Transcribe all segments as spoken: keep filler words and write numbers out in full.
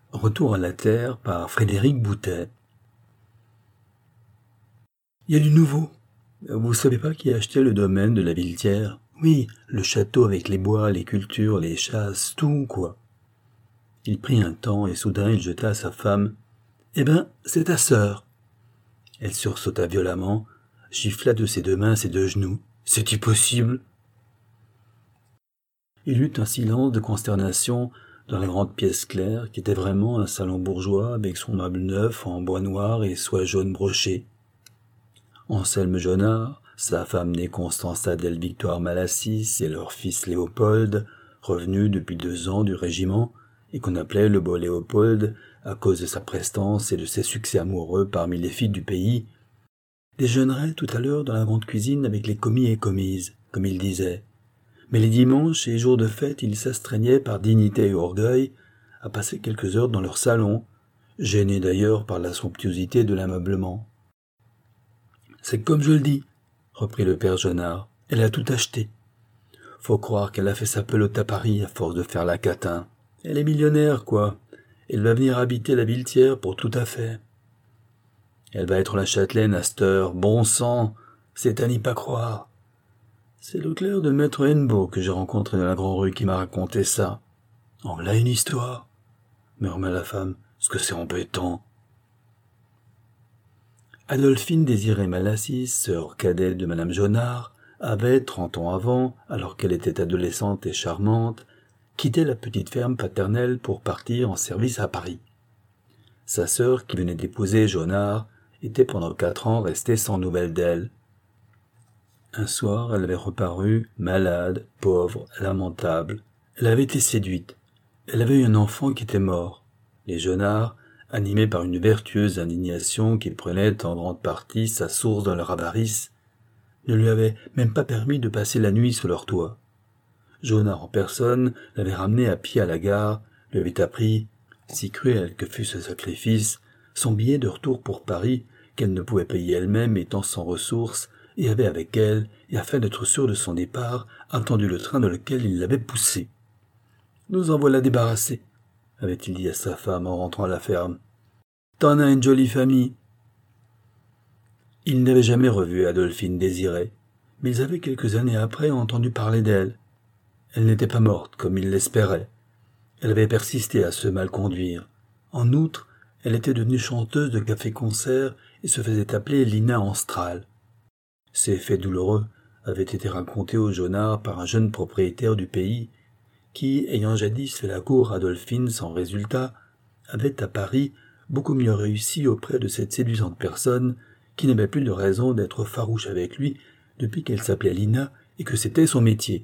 Retour à la Terre par Frédéric Boutet. Il y a du nouveau. Vous savez pas qui a acheté le domaine de la Villetière? Oui, le château avec les bois, les cultures, les chasses, tout, quoi. Il prit un temps et soudain il jeta à sa femme. Eh ben, c'est ta sœur. Elle sursauta violemment, gifla de ses deux mains ses deux genoux. C'est-il possible? Il eut un silence de consternation dans la grande pièce claire, qui était vraiment un salon bourgeois avec son meuble neuf en bois noir et soie jaune brochée. Anselme Jonard, sa femme née Constance Adèle Victoire Malassis et leur fils Léopold, revenu depuis deux ans du régiment, et qu'on appelait le beau Léopold à cause de sa prestance et de ses succès amoureux parmi les filles du pays, déjeunerait tout à l'heure dans la grande cuisine avec les commis et commises, comme il disait. Mais les dimanches et jours de fête, ils s'astreignaient par dignité et orgueil à passer quelques heures dans leur salon, gênés d'ailleurs par la somptuosité de l'ameublement. « C'est comme je le dis, » reprit le père Jonard, « elle a tout acheté. Faut croire qu'elle a fait sa pelote à Paris à force de faire la catin. Elle est millionnaire, quoi. Elle va venir habiter la Villetière pour tout à fait. Elle va être la châtelaine à cette heure, bon sang, c'est à n'y pas croire. C'est le clerc de maître Hennebeau que j'ai rencontré dans la grande rue qui m'a raconté ça. En voilà une histoire, murmura la femme, ce que c'est embêtant. » Adolphine Désirée Malassis, sœur cadette de madame Jonard, avait, trente ans avant, alors qu'elle était adolescente et charmante, quitté la petite ferme paternelle pour partir en service à Paris. Sa sœur, qui venait d'épouser Jonard, était pendant quatre ans restée sans nouvelles d'elle. Un soir, elle avait reparu, malade, pauvre, lamentable. Elle avait été séduite. Elle avait eu un enfant qui était mort. Les Jonard, animés par une vertueuse indignation qui prenait en grande partie sa source dans leur avarice, ne lui avaient même pas permis de passer la nuit sous leur toit. Jonard en personne l'avait ramenée à pied à la gare, lui avait appris, si cruel que fût ce sacrifice, son billet de retour pour Paris, qu'elle ne pouvait payer elle-même étant sans ressources, et avait avec elle, et afin d'être sûre de son départ, attendu le train dans lequel il l'avait poussée. « Nous en voilà débarrassés, » avait-il dit à sa femme en rentrant à la ferme. « T'en as une jolie famille. » Il n'avait jamais revu Adolphine Désirée, mais ils avaient quelques années après entendu parler d'elle. Elle n'était pas morte, comme il l'espérait. Elle avait persisté à se mal conduire. En outre, elle était devenue chanteuse de café-concert et se faisait appeler Lina Anstral. Ces faits douloureux avaient été racontés aux Jonard par un jeune propriétaire du pays qui, ayant jadis fait la cour à Adolphine sans résultat, avait à Paris beaucoup mieux réussi auprès de cette séduisante personne qui n'avait plus de raison d'être farouche avec lui depuis qu'elle s'appelait Lina et que c'était son métier.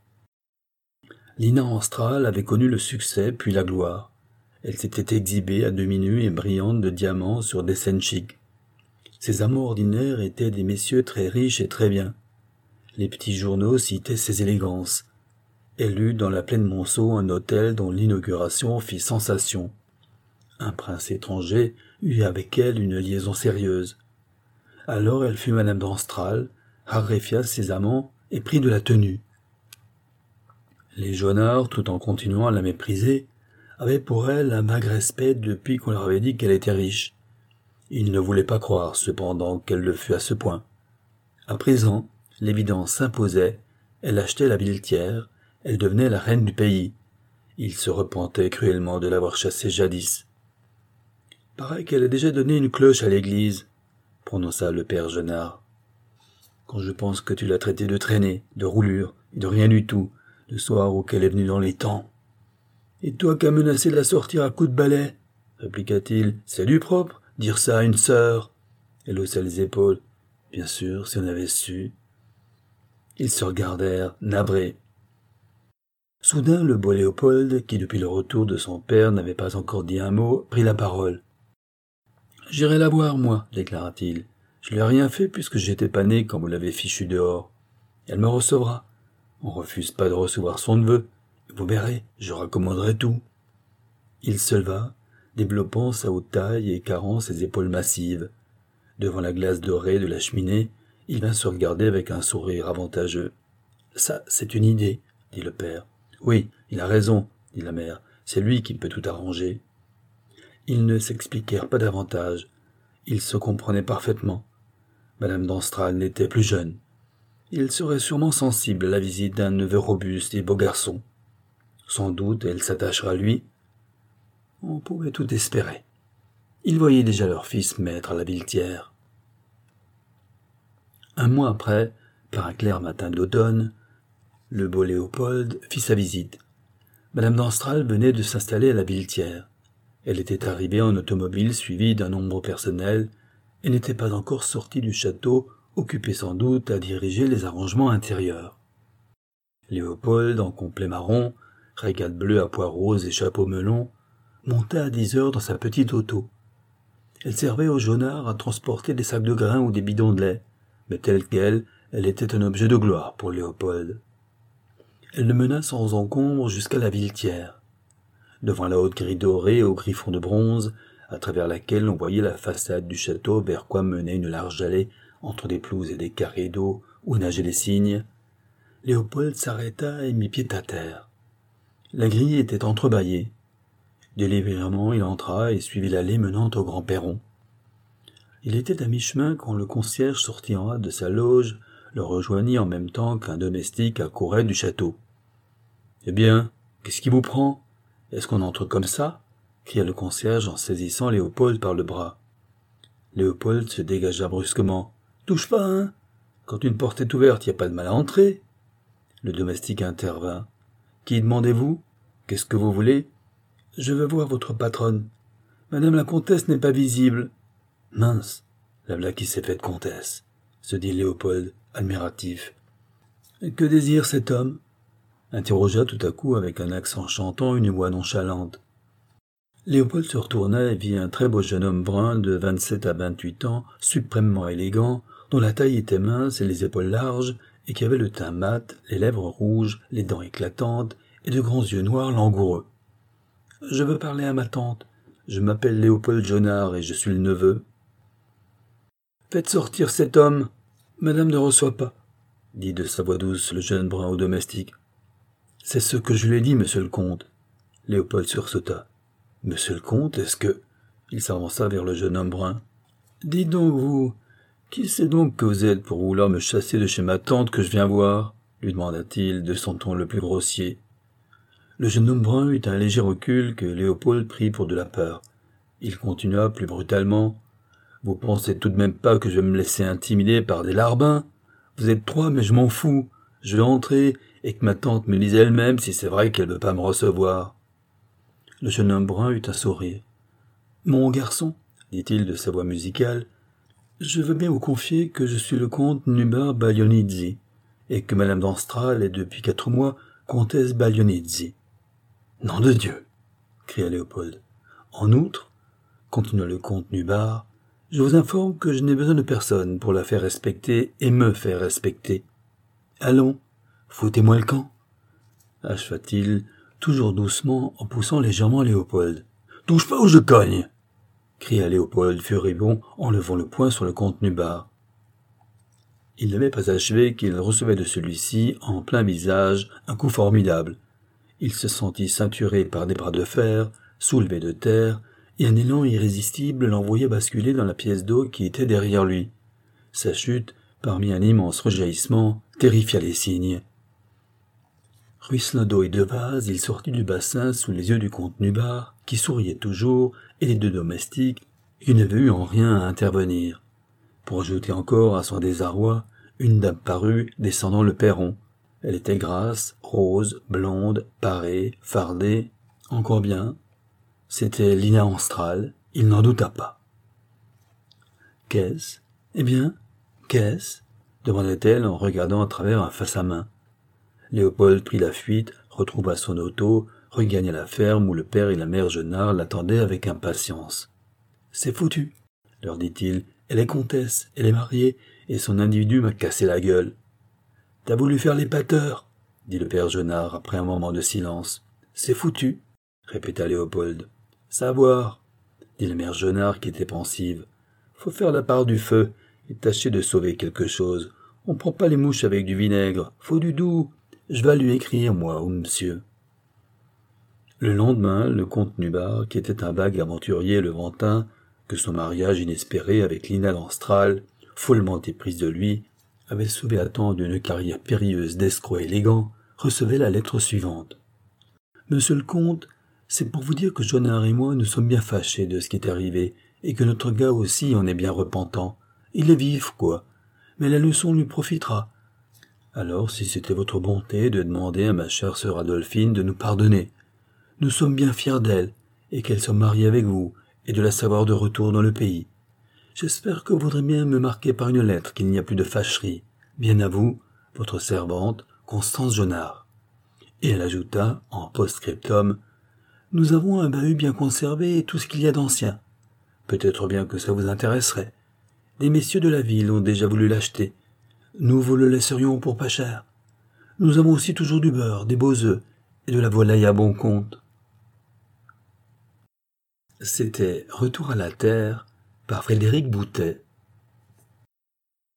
Lina Anstral avait connu le succès puis la gloire. Elle s'était exhibée à demi nue et brillante de diamants sur des scènes chics. Ses amants ordinaires étaient des messieurs très riches et très bien. Les petits journaux citaient ses élégances. Elle eut dans la plaine Monceau un hôtel dont l'inauguration fit sensation. Un prince étranger eut avec elle une liaison sérieuse. Alors elle fut madame d'Anstral, raréfia ses amants et prit de la tenue. Les Jonard, tout en continuant à la mépriser, avaient pour elle un vague respect depuis qu'on leur avait dit qu'elle était riche. Ils ne voulaient pas croire, cependant, qu'elle le fût à ce point. À présent, l'évidence s'imposait, elle achetait la Villetière, elle devenait la reine du pays. Ils se repentaient cruellement de l'avoir chassée jadis. « Paraît qu'elle a déjà donné une cloche à l'église, » prononça le père Jonard. « Quand je pense que tu l'as traitée de traînée, de roulure, et de rien du tout, le soir auquel est venue dans les temps. »« Et toi qui as menacé de la sortir à coups de balai, » répliqua-t-il, « c'est du propre, dire ça à une sœur. » Elle haussa les épaules. « Bien sûr, si on avait su. » Ils se regardèrent, navrés. Soudain, le beau Léopold, qui depuis le retour de son père n'avait pas encore dit un mot, prit la parole. « J'irai la voir, moi, déclara-t-il. Je lui ai rien fait puisque j'étais pas né quand vous l'avez fichue dehors. Elle me recevra. On refuse pas de recevoir son neveu. Vous verrez, je raccommoderai tout. » Il se leva, développant sa haute taille et carrant ses épaules massives. Devant la glace dorée de la cheminée, il vint se regarder avec un sourire avantageux. « Ça, c'est une idée, » dit le père. « Oui, il a raison, » dit la mère. « C'est lui qui peut tout arranger. » Ils ne s'expliquèrent pas davantage. Ils se comprenaient parfaitement. Madame d'Anstral n'était plus jeune. Il serait sûrement sensible à la visite d'un neveu robuste et beau garçon. Sans doute elle s'attachera à lui. On pouvait tout espérer. Ils voyaient déjà leur fils maître à la Villetière. Un mois après, par un clair matin d'automne, le beau Léopold fit sa visite. Madame d'Anstral venait de s'installer à la Villetière. Elle était arrivée en automobile suivie d'un nombre personnel et n'était pas encore sortie du château, occupée sans doute à diriger les arrangements intérieurs. Léopold, en complet marron, régate bleue à pois roses et chapeau melon, monta à dix heures dans sa petite auto. Elle servait au jaunard à transporter des sacs de grains ou des bidons de lait, mais telle qu'elle, elle était un objet de gloire pour Léopold. Elle le mena sans encombre jusqu'à la Villetière. Devant la haute grille dorée au griffon de bronze, à travers laquelle on voyait la façade du château vers quoi menait une large allée entre des pelouses et des carrés d'eau où nageaient les cygnes, Léopold s'arrêta et mit pied à terre. La grille était entrebâillée. Délibérément, il entra et suivit l'allée menant au grand perron. Il était à mi-chemin quand le concierge sortit en hâte de sa loge, le rejoignit en même temps qu'un domestique accourait du château. « Eh bien, qu'est-ce qui vous prend ? Est-ce qu'on entre comme ça ?» cria le concierge en saisissant Léopold par le bras. Léopold se dégagea brusquement. « Touche pas, hein ? Quand une porte est ouverte, y a pas de mal à entrer. » Le domestique intervint. « Qui demandez-vous ? Qu'est-ce que vous voulez ? » ?»« Je veux voir votre patronne. Madame la comtesse n'est pas visible. »« Mince, la voilà qui s'est faite comtesse, » se dit Léopold, admiratif. « Que désire cet homme ?» interrogea tout à coup avec un accent chantant une voix nonchalante. Léopold se retourna et vit un très beau jeune homme brun de vingt-sept à vingt-huit ans, suprêmement élégant, dont la taille était mince et les épaules larges, et qui avait le teint mat, les lèvres rouges, les dents éclatantes et de grands yeux noirs langoureux. « Je veux parler à ma tante. Je m'appelle Léopold Jaunard et je suis le neveu. »« Faites sortir cet homme. Madame ne reçoit pas, » dit de sa voix douce le jeune brun au domestique. « C'est ce que je lui ai dit, monsieur le comte. » Léopold sursauta. « Monsieur le comte, est-ce que... » Il s'avança vers le jeune homme brun. « Dites donc, vous, qui c'est donc que vous êtes pour vouloir me chasser de chez ma tante que je viens voir ?» lui demanda-t-il de son ton le plus grossier. Le jeune homme brun eut un léger recul que Léopold prit pour de la peur. Il continua plus brutalement. « Vous pensez tout de même pas que je vais me laisser intimider par des larbins ? Vous êtes trois, mais je m'en fous. Je vais entrer, et que ma tante me dise elle-même si c'est vrai qu'elle veut pas me recevoir. » Le jeune homme brun eut un sourire. « Mon garçon, » dit-il de sa voix musicale, « je veux bien vous confier que je suis le comte Nubar Baglionizzi, et que madame d'Anstral est depuis quatre mois comtesse Baglionizzi. »« Nom de Dieu !» cria Léopold. « En outre, continua le comte Nubar, je vous informe que je n'ai besoin de personne pour la faire respecter et me faire respecter. Allons, foutez-moi le camp !» acheva-t-il, toujours doucement, en poussant légèrement Léopold. « Touche pas ou je cogne !» cria Léopold furibond en levant le poing sur le comte Nubar. Il n'avait pas achevé qu'il recevait de celui-ci, en plein visage, un coup formidable. Il se sentit ceinturé par des bras de fer, soulevé de terre, et un élan irrésistible l'envoya basculer dans la pièce d'eau qui était derrière lui. Sa chute, parmi un immense rejaillissement, terrifia les cygnes. Ruisselant d'eau et de vase, il sortit du bassin sous les yeux du comte Nubar, qui souriait toujours, et les deux domestiques, qui n'avaient eu en rien à intervenir. Pour ajouter encore à son désarroi, une dame parut, descendant le perron. Elle était grasse, rose, blonde, parée, fardée, encore bien. C'était Lina Anstral, il n'en douta pas. « Qu'est-ce ? Eh bien, qu'est-ce » demanda-t-elle en regardant à travers un face-à-main. Léopold prit la fuite, retrouva son auto, regagna la ferme où le père et la mère Jaunard l'attendaient avec impatience. « C'est foutu, » leur dit-il, « elle est comtesse, elle est mariée, et son individu m'a cassé la gueule. »« T'as voulu faire l'épateur, » dit le père Jaunard après un moment de silence. « C'est foutu, » répéta Léopold. « Savoir, » dit la mère Jaunard qui était pensive. « Faut faire la part du feu et tâcher de sauver quelque chose. On prend pas les mouches avec du vinaigre, faut du doux. Je vais lui écrire, moi, au monsieur. » Le lendemain, le comte Nubar, qui était un vague aventurier levantin, que son mariage inespéré avec Lina Lanstral, follement éprise de lui, avait sauvé à temps d'une carrière périlleuse d'escroc élégant, recevait la lettre suivante. « Monsieur le comte, c'est pour vous dire que Jonard et moi nous sommes bien fâchés de ce qui est arrivé, et que notre gars aussi en est bien repentant. Il est vif, quoi, mais la leçon lui profitera. Alors, si c'était votre bonté de demander à ma chère sœur Adolphine de nous pardonner. Nous sommes bien fiers d'elle, et qu'elle soit mariée avec vous, et de la savoir de retour dans le pays. J'espère que vous voudrez bien me marquer par une lettre qu'il n'y a plus de fâcherie. Bien à vous, votre servante, Constance Jonard. » Et elle ajouta, en post-scriptum, « Nous avons un bahut bien conservé et tout ce qu'il y a d'ancien. Peut-être bien que ça vous intéresserait. Des messieurs de la ville ont déjà voulu l'acheter. Nous vous le laisserions pour pas cher. Nous avons aussi toujours du beurre, des beaux œufs et de la volaille à bon compte. » C'était Retour à la Terre par Frédéric Boutet.